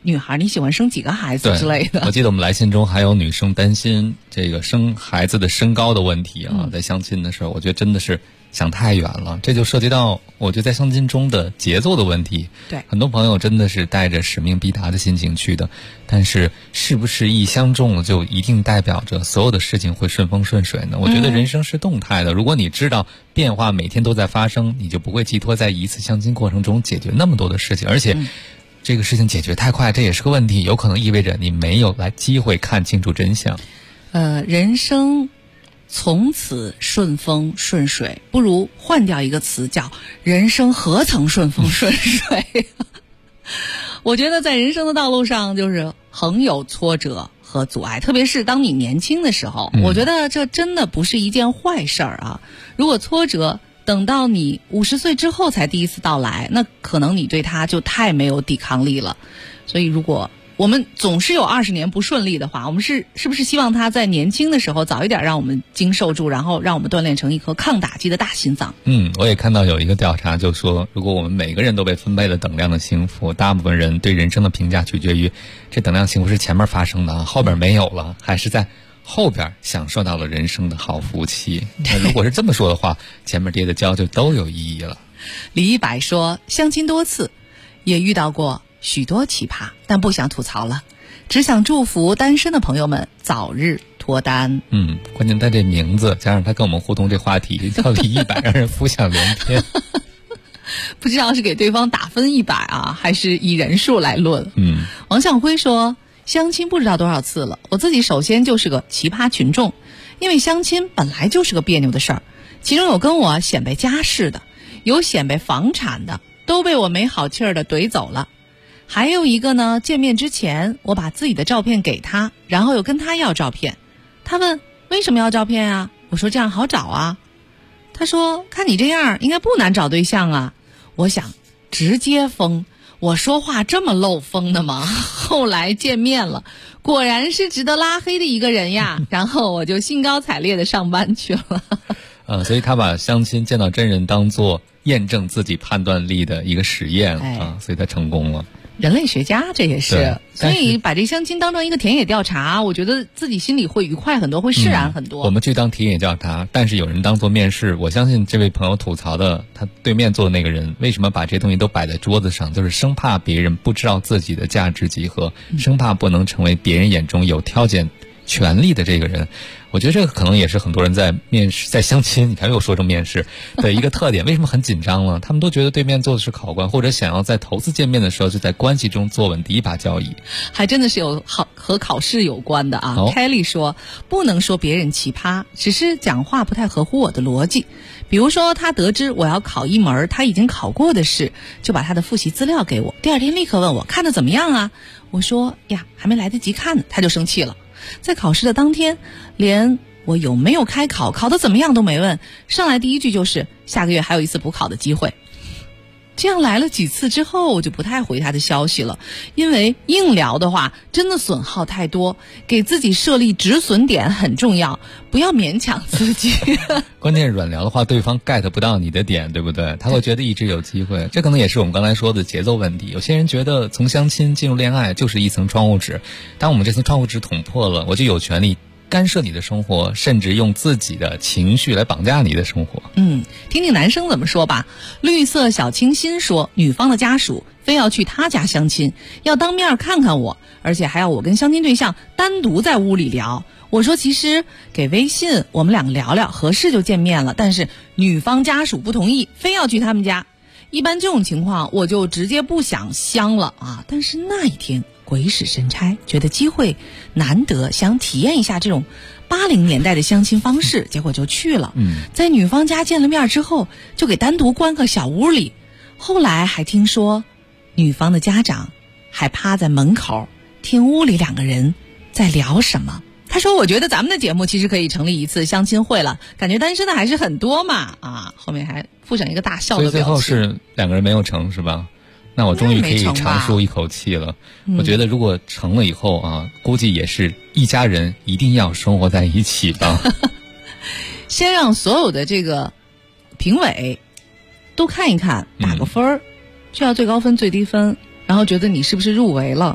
Speaker 5: 女孩你喜欢生几个孩子之类的。
Speaker 9: 我记得我们来信中还有女生担心这个生孩子的身高的问题啊，在相亲的时候，我觉得真的是想太远了，这就涉及到我觉得在相亲中的节奏的问题。
Speaker 5: 对，
Speaker 9: 很多朋友真的是带着使命必达的心情去的，但是是不是一相中了就一定代表着所有的事情会顺风顺水呢？我觉得人生是动态的，如果你知道变化每天都在发生，你就不会寄托在一次相亲过程中解决那么多的事情，而且这个事情解决太快，这也是个问题，有可能意味着你没有来机会看清楚真相。
Speaker 5: 人生从此顺风顺水，不如换掉一个词叫人生何曾顺风顺水。我觉得在人生的道路上就是横有挫折和阻碍，特别是当你年轻的时候，我觉得这真的不是一件坏事儿啊。如果挫折等到你50岁之后才第一次到来，那可能你对它就太没有抵抗力了。所以如果我们总是有20年不顺利的话，我们是不是希望他在年轻的时候早一点让我们经受住，然后让我们锻炼成一颗抗打击的大心脏？
Speaker 9: 我也看到有一个调查就说，如果我们每个人都被分配了等量的幸福，大部分人对人生的评价取决于这等量幸福是前面发生的啊，后边没有了，还是在后边享受到了人生的好福气。那如果是这么说的话，前面跌的跤就都有意义了。
Speaker 5: 李一白说，相亲多次，也遇到过许多奇葩，但不想吐槽了，只想祝福单身的朋友们早日脱单。
Speaker 9: 关键他这名字加上他跟我们互动这话题叫李一白，让人浮想联翩。
Speaker 5: 不知道是给对方打分100啊，还是以人数来论。王向辉说，相亲不知道多少次了，我自己首先就是个奇葩群众，因为相亲本来就是个别扭的事儿，其中有跟我显摆家世的，有显摆房产的，都被我没好气儿的怼走了。还有一个呢，见面之前我把自己的照片给他，然后又跟他要照片。他问为什么要照片啊？我说这样好找啊。他说看你这样应该不难找对象啊。我想直接封，我说话这么漏风的吗？后来见面了，果然是值得拉黑的一个人呀。然后我就兴高采烈的上班去了。
Speaker 9: 所以他把相亲见到真人当做验证自己判断力的一个实验啊，所以他成功了。
Speaker 5: 人类学家这也是，所以把这相亲当成一个田野调查，我觉得自己心里会愉快很多，会释然很多。
Speaker 9: 我们去当田野调查，但是有人当做面试。我相信这位朋友吐槽的他对面坐的那个人为什么把这些东西都摆在桌子上，就是生怕别人不知道自己的价值集合，生怕不能成为别人眼中有挑拣权利的这个人。我觉得这个可能也是很多人在面试在相亲，你看又说成面试的一个特点。为什么很紧张呢？他们都觉得对面坐的是考官，或者想要在头次见面的时候就在关系中坐稳第一把交椅。
Speaker 5: 还真的是有和考试有关的啊。Kelly 说，不能说别人奇葩，只是讲话不太合乎我的逻辑。比如说他得知我要考一门他已经考过的试，就把他的复习资料给我，第二天立刻问我看得怎么样啊。我说呀，还没来得及看呢，他就生气了。在考试的当天，连我有没有开考，考得怎么样都没问，上来第一句就是下个月还有一次补考的机会。这样来了几次之后，我就不太回他的消息了，因为硬聊的话真的损耗太多，给自己设立止损点很重要，不要勉强自己。
Speaker 9: 关键软聊的话，对方 get 不到你的点，对不对？他会觉得一直有机会。这可能也是我们刚才说的节奏问题。有些人觉得从相亲进入恋爱就是一层窗户纸，当我们这层窗户纸捅破了，我就有权利干涉你的生活，甚至用自己的情绪来绑架你的生活。
Speaker 5: 听听男生怎么说吧。绿色小清新说，女方的家属非要去他家相亲，要当面看看我，而且还要我跟相亲对象单独在屋里聊。我说其实给微信我们两个聊聊，合适就见面了，但是女方家属不同意，非要去他们家。一般这种情况我就直接不想相了啊。但是那一天鬼使神差，觉得机会难得，想体验一下这种80年代的相亲方式，结果就去了。在女方家见了面之后，就给单独关个小屋里。后来还听说女方的家长还趴在门口听屋里两个人在聊什么。他说我觉得咱们的节目其实可以成立一次相亲会了，感觉单身的还是很多嘛啊。后面还附上一个大笑的表情。所以
Speaker 9: 最后是两个人没有成是吧？那我终于可以长舒一口气了。我觉得如果成了以后啊，估计也是一家人一定要生活在一起的。
Speaker 5: 先让所有的这个评委都看一看，打个分儿，就要最高分最低分，然后觉得你是不是入围了。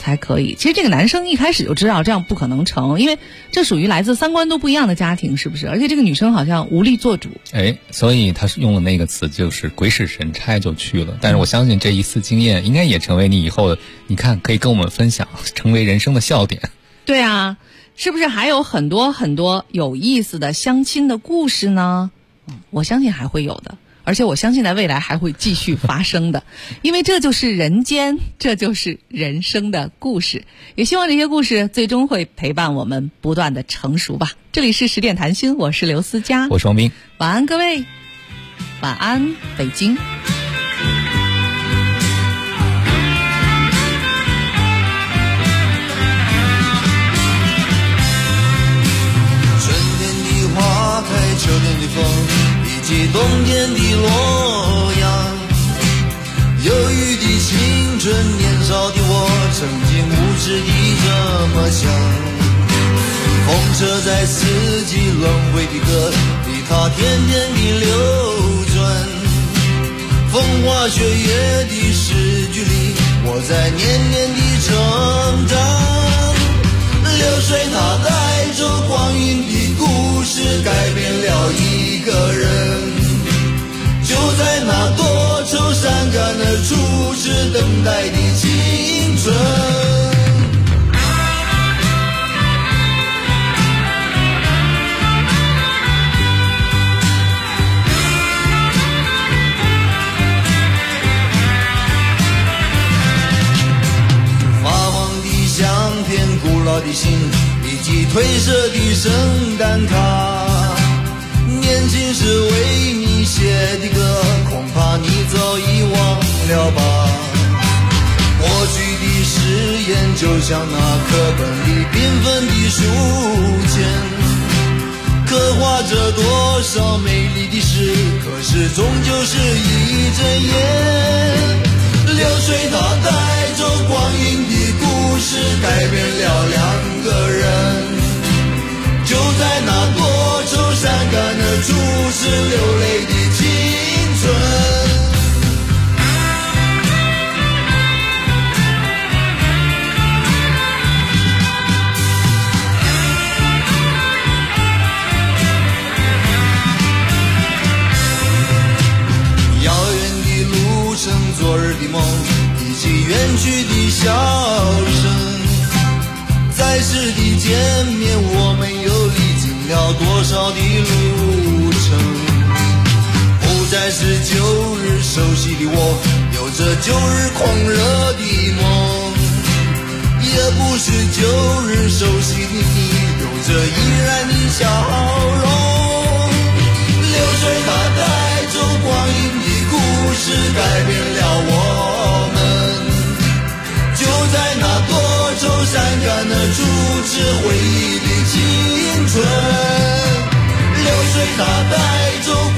Speaker 5: 才可以。其实这个男生一开始就知道这样不可能成，因为这属于来自三观都不一样的家庭，是不是？而且这个女生好像无力做主。
Speaker 9: 所以他是用了那个词，就是鬼使神差就去了。但是我相信这一次经验应该也成为你以后，你看可以跟我们分享，成为人生的笑点。
Speaker 5: 对啊，是不是还有很多很多有意思的相亲的故事呢？我相信还会有的。而且我相信在未来还会继续发生的，因为这就是人间，这就是人生的故事。也希望这些故事最终会陪伴我们不断的成熟吧。这里是10点谈心，我是刘思佳，
Speaker 9: 我是王斌。
Speaker 5: 晚安各位，晚安北京。
Speaker 10: 春天的花开，秋天的风，以及冬天的洛阳。忧郁的青春，年少的我，曾经无知地这么想。风车在四季轮回的歌里，它天天地流转。风花雪月的诗句里，我在年年地成长。流水它带走光阴的故事，改变了一个人。就在那多愁善感的初次等待的青春。发黄的相片，古老的信，以及褪色的圣诞卡。年轻时为你写的歌，恐怕你早已忘了吧。过去的誓言就像那课本里缤纷的书签，刻画着多少美丽的诗，可是终究是一阵烟。流水它带走光阴的故事，改变了两个人。就在那多愁善感的初次流泪的青春。遥远的路程，昨日的梦，以及远去的笑声。在世的见面，我们又历经了多少的路程。不再是旧日熟悉的我，有着旧日狂热的梦，也不是旧日熟悉的你，有着依然的笑容。流水它带走光阴的故事，改变了我们。就在那多愁善感的初次回忆的青春，流水它带走